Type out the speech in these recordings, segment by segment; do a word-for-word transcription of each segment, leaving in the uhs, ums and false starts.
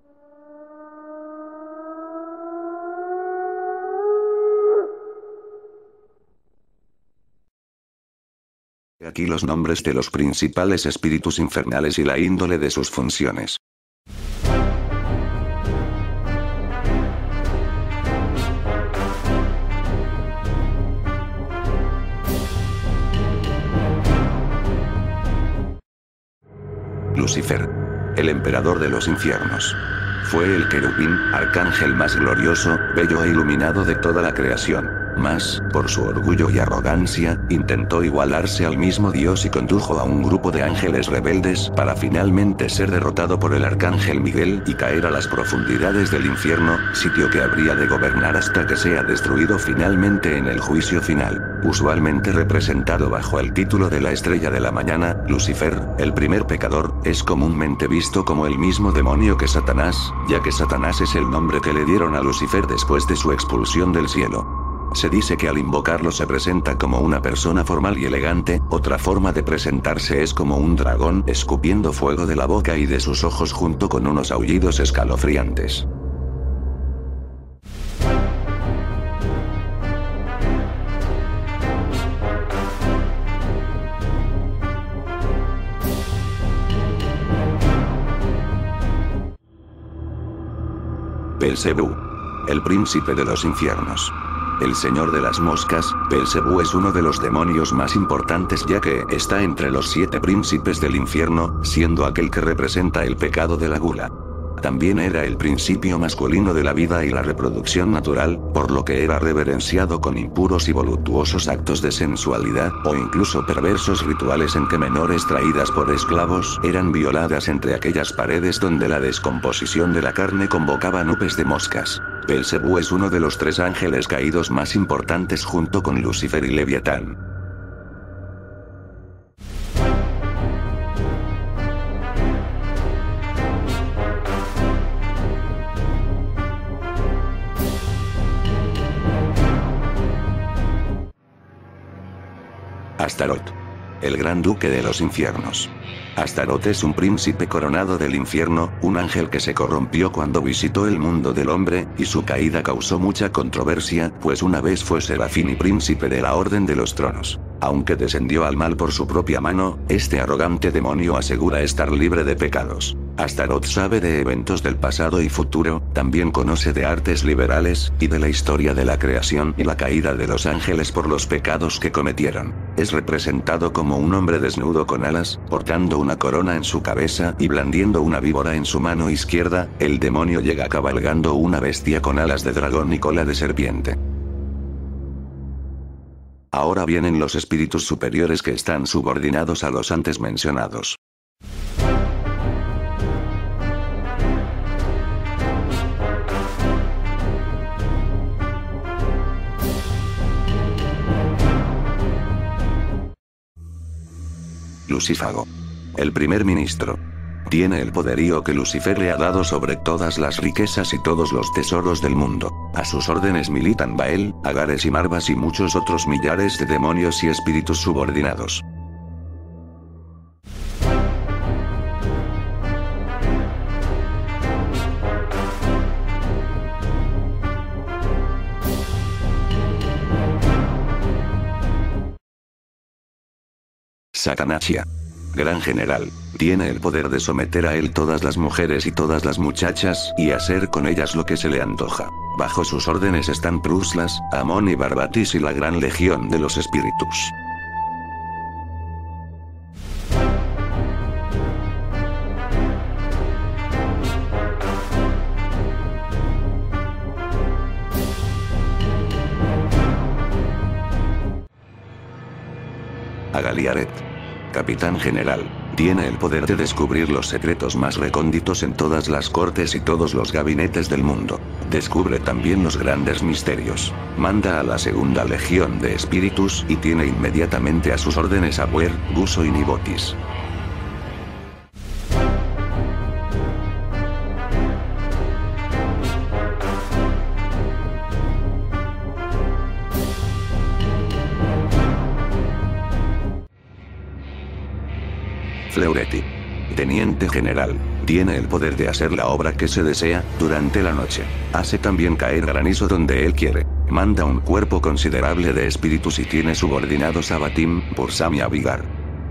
Aquí los nombres de los principales espíritus infernales y la índole de sus funciones. Lucifer, el emperador de los infiernos. Fue el querubín, arcángel más glorioso, bello e iluminado de toda la creación. Mas, por su orgullo y arrogancia, intentó igualarse al mismo Dios y condujo a un grupo de ángeles rebeldes para finalmente ser derrotado por el arcángel Miguel y caer a las profundidades del infierno, sitio que habría de gobernar hasta que sea destruido finalmente en el juicio final. Usualmente representado bajo el título de la estrella de la mañana, Lucifer, el primer pecador, es comúnmente visto como el mismo demonio que Satanás, ya que Satanás es el nombre que le dieron a Lucifer después de su expulsión del cielo. Se dice que al invocarlo se presenta como una persona formal y elegante. Otra forma de presentarse es como un dragón escupiendo fuego de la boca y de sus ojos junto con unos aullidos escalofriantes. Belcebú, el príncipe de los infiernos. El señor de las moscas, Belcebú es uno de los demonios más importantes ya que está entre los siete príncipes del infierno, siendo aquel que representa el pecado de la gula. También era el principio masculino de la vida y la reproducción natural, por lo que era reverenciado con impuros y voluptuosos actos de sensualidad, o incluso perversos rituales en que menores traídas por esclavos eran violadas entre aquellas paredes donde la descomposición de la carne convocaba nubes de moscas. Belcebú es uno de los tres ángeles caídos más importantes junto con Lucifer y Leviatán. Astaroth, el gran duque de los infiernos. Astaroth es un príncipe coronado del infierno, un ángel que se corrompió cuando visitó el mundo del hombre, y su caída causó mucha controversia, pues una vez fue serafín y príncipe de la Orden de los Tronos. Aunque descendió al mal por su propia mano, este arrogante demonio asegura estar libre de pecados. Astaroth sabe de eventos del pasado y futuro, también conoce de artes liberales, y de la historia de la creación y la caída de los ángeles por los pecados que cometieron. Es representado como un hombre desnudo con alas, portando una corona en su cabeza y blandiendo una víbora en su mano izquierda. El demonio llega cabalgando una bestia con alas de dragón y cola de serpiente. Ahora vienen los espíritus superiores que están subordinados a los antes mencionados. Lucífago, el primer ministro. Tiene el poderío que Lucifer le ha dado sobre todas las riquezas y todos los tesoros del mundo. A sus órdenes militan Baal, Agares y Marbas y muchos otros millares de demonios y espíritus subordinados. Satanachia, gran general, tiene el poder de someter a él todas las mujeres y todas las muchachas, y hacer con ellas lo que se le antoja. Bajo sus órdenes están Pruslas, Amón y Barbatis y la gran legión de los espíritus. Agaliaret, capitán general, tiene el poder de descubrir los secretos más recónditos en todas las cortes y todos los gabinetes del mundo. Descubre también los grandes misterios. Manda a la segunda legión de espíritus y tiene inmediatamente a sus órdenes a Buer, Guso y Nibotis. Fleureti, teniente general, Tiene el poder de hacer la obra que se desea, durante la noche. Hace también caer granizo donde él quiere. Manda un cuerpo considerable de espíritus y tiene subordinados a Batim, Pursam y Abigar.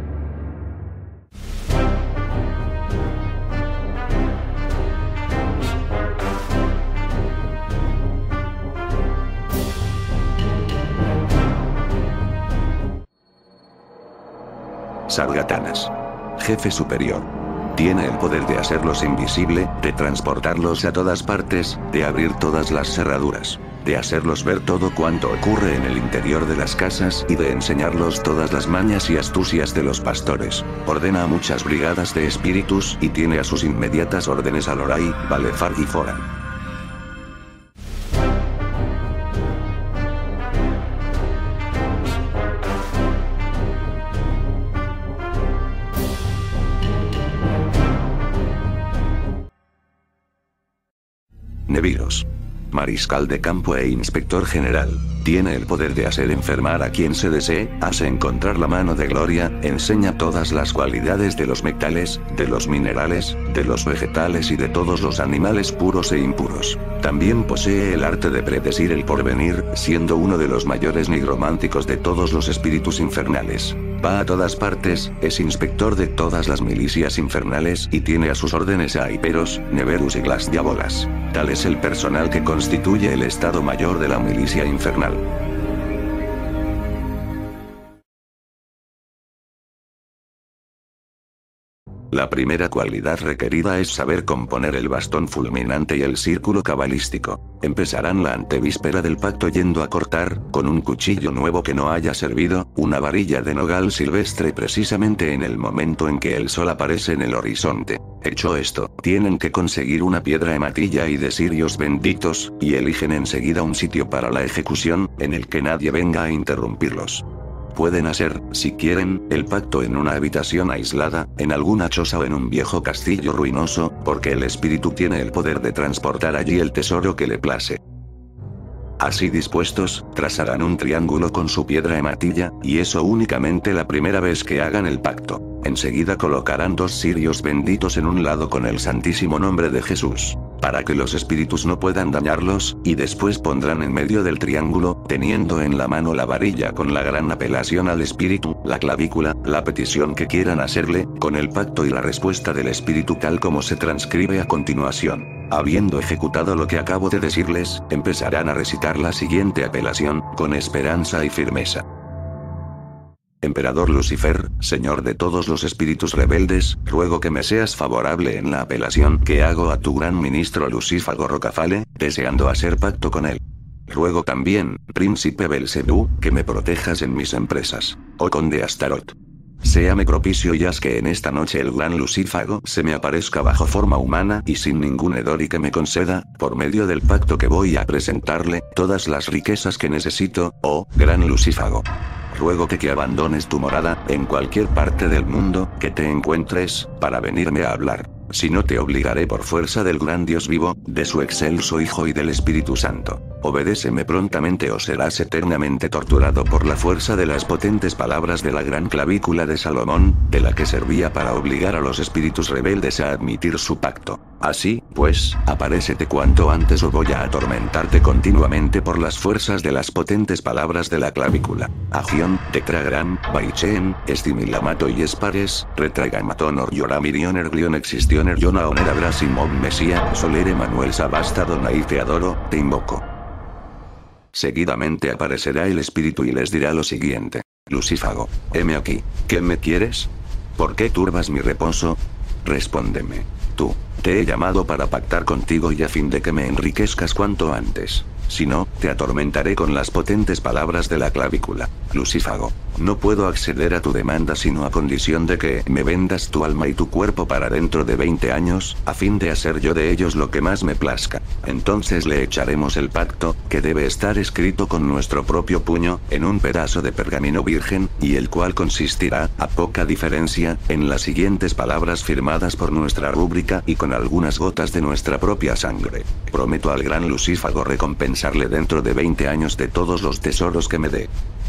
Sargatanas. Jefe superior. Tiene el poder de hacerlos invisible, de transportarlos a todas partes, de abrir todas las cerraduras, de hacerlos ver todo cuanto ocurre en el interior de las casas y de enseñarlos todas las mañas y astucias de los pastores. Ordena a muchas brigadas de espíritus y tiene a sus inmediatas órdenes a Lorai, Balefar y Foran. Neviros. Mariscal de campo e inspector general. Tiene el poder de hacer enfermar a quien se desee, hace encontrar la mano de gloria, enseña todas las cualidades de los metales, de los minerales, de los vegetales y de todos los animales puros e impuros. También posee el arte de predecir el porvenir, siendo uno de los mayores nigrománticos de todos los espíritus infernales. Va a todas partes, es inspector de todas las milicias infernales y tiene a sus órdenes a Hyperos, Neverus y Glasdiabolas. Tal es el personal que constituye el Estado Mayor de la milicia infernal. La primera cualidad requerida es saber componer el bastón fulminante y el círculo cabalístico. Empezarán la antevíspera del pacto yendo a cortar, con un cuchillo nuevo que no haya servido, una varilla de nogal silvestre precisamente en el momento en que el sol aparece en el horizonte. Hecho esto, tienen que conseguir una piedra hematilla y de cirios benditos, y eligen enseguida un sitio para la ejecución, en el que nadie venga a interrumpirlos. Pueden hacer, si quieren, el pacto en una habitación aislada, en alguna choza o en un viejo castillo ruinoso, porque el espíritu tiene el poder de transportar allí el tesoro que le place. Así dispuestos, trazarán un triángulo con su piedra hematilla, y eso únicamente la primera vez que hagan el pacto. Enseguida colocarán dos cirios benditos en un lado con el santísimo nombre de Jesús, para que los espíritus no puedan dañarlos, y después pondrán en medio del triángulo, teniendo en la mano la varilla con la gran apelación al espíritu, la clavícula, la petición que quieran hacerle, con el pacto y la respuesta del espíritu tal como se transcribe a continuación. Habiendo ejecutado lo que acabo de decirles, empezarán a recitar la siguiente apelación, con esperanza y firmeza. Emperador Lucifer, Señor de todos los espíritus rebeldes, ruego que me seas favorable en la apelación que hago a tu gran ministro Lucífago Rocafale, deseando hacer pacto con él. Ruego también, Príncipe Belcebú, que me protejas en mis empresas. Oh Conde Astaroth. Séame propicio y haz que en esta noche el gran Lucífago se me aparezca bajo forma humana y sin ningún hedor y que me conceda, por medio del pacto que voy a presentarle, todas las riquezas que necesito, oh, gran Lucífago. Ruego que que abandones tu morada, en cualquier parte del mundo, que te encuentres, para venirme a hablar. Si no te obligaré por fuerza del gran Dios vivo, de su excelso Hijo y del Espíritu Santo. Obedéceme prontamente o serás eternamente torturado por la fuerza de las potentes palabras de la gran clavícula de Salomón, de la que servía para obligar a los espíritus rebeldes a admitir su pacto. Así, pues, aparécete cuanto antes o voy a atormentarte continuamente por las fuerzas de las potentes palabras de la clavícula. Agión, Tetragram, Baichen, Estimilamato y Espares, Retragamatonor Yoramirion Glion Existioner Yona Onera Brasimon Mesía, Solere Manuel Sabasta Donai te adoro, te invoco. Seguidamente aparecerá el espíritu y les dirá lo siguiente. Lucífago, heme aquí, ¿qué me quieres? ¿Por qué turbas mi reposo? Respóndeme. Tú, te he llamado para pactar contigo y a fin de que me enriquezcas cuanto antes. Si no, te atormentaré con las potentes palabras de la clavícula. Lucífago, no puedo acceder a tu demanda sino a condición de que me vendas tu alma y tu cuerpo para dentro de veinte años, a fin de hacer yo de ellos lo que más me plazca. Entonces le echaremos el pacto, que debe estar escrito con nuestro propio puño, en un pedazo de pergamino virgen, y el cual consistirá, a poca diferencia, en las siguientes palabras firmadas por nuestra rúbrica y con algunas gotas de nuestra propia sangre. Prometo al gran Lucífago recompensarle dentro de veinte años de todos los tesoros que me dé.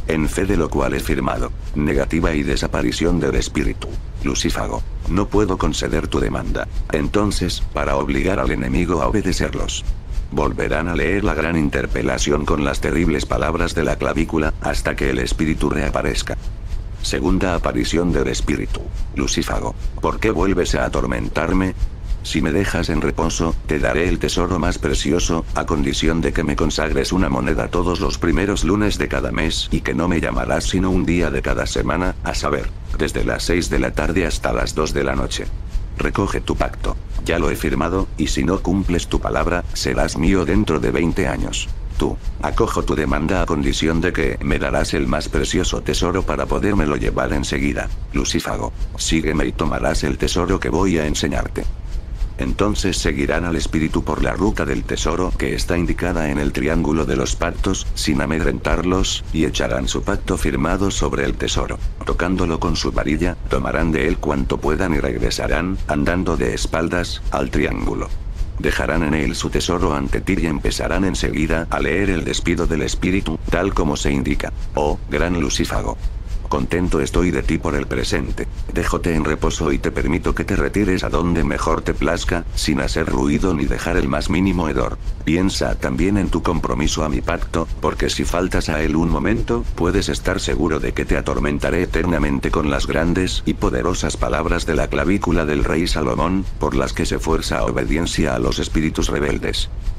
En fe de lo cual he firmado. Negativa y desaparición del espíritu. Lucífago. No puedo conceder tu demanda. Entonces, para obligar al enemigo a obedecerlos. Volverán a leer la gran interpelación con las terribles palabras de la clavícula, hasta que el espíritu reaparezca. Segunda aparición del espíritu. Lucífago. ¿Por qué vuelves a atormentarme? Si me dejas en reposo, te daré el tesoro más precioso, a condición de que me consagres una moneda todos los primeros lunes de cada mes y que no me llamarás sino un día de cada semana, a saber, desde las seis de la tarde hasta las dos de la noche. Recoge tu pacto. Ya lo he firmado, y si no cumples tu palabra, serás mío dentro de veinte años. Tú, acojo tu demanda a condición de que me darás el más precioso tesoro para podérmelo llevar enseguida. Lucífago. Sígueme y tomarás el tesoro que voy a enseñarte. Entonces seguirán al espíritu por la ruta del tesoro que está indicada en el triángulo de los pactos, sin amedrentarlos, y echarán su pacto firmado sobre el tesoro. Tocándolo con su varilla, tomarán de él cuanto puedan y regresarán, andando de espaldas, al triángulo. Dejarán en él su tesoro ante ti y empezarán enseguida a leer el despido del espíritu, tal como se indica. Oh, gran Lucífago. Contento estoy de ti por el presente. Déjote en reposo y te permito que te retires a donde mejor te plazca, sin hacer ruido ni dejar el más mínimo hedor. Piensa también en tu compromiso a mi pacto, porque si faltas a él un momento, puedes estar seguro de que te atormentaré eternamente con las grandes y poderosas palabras de la clavícula del rey Salomón, por las que se fuerza a obediencia a los espíritus rebeldes.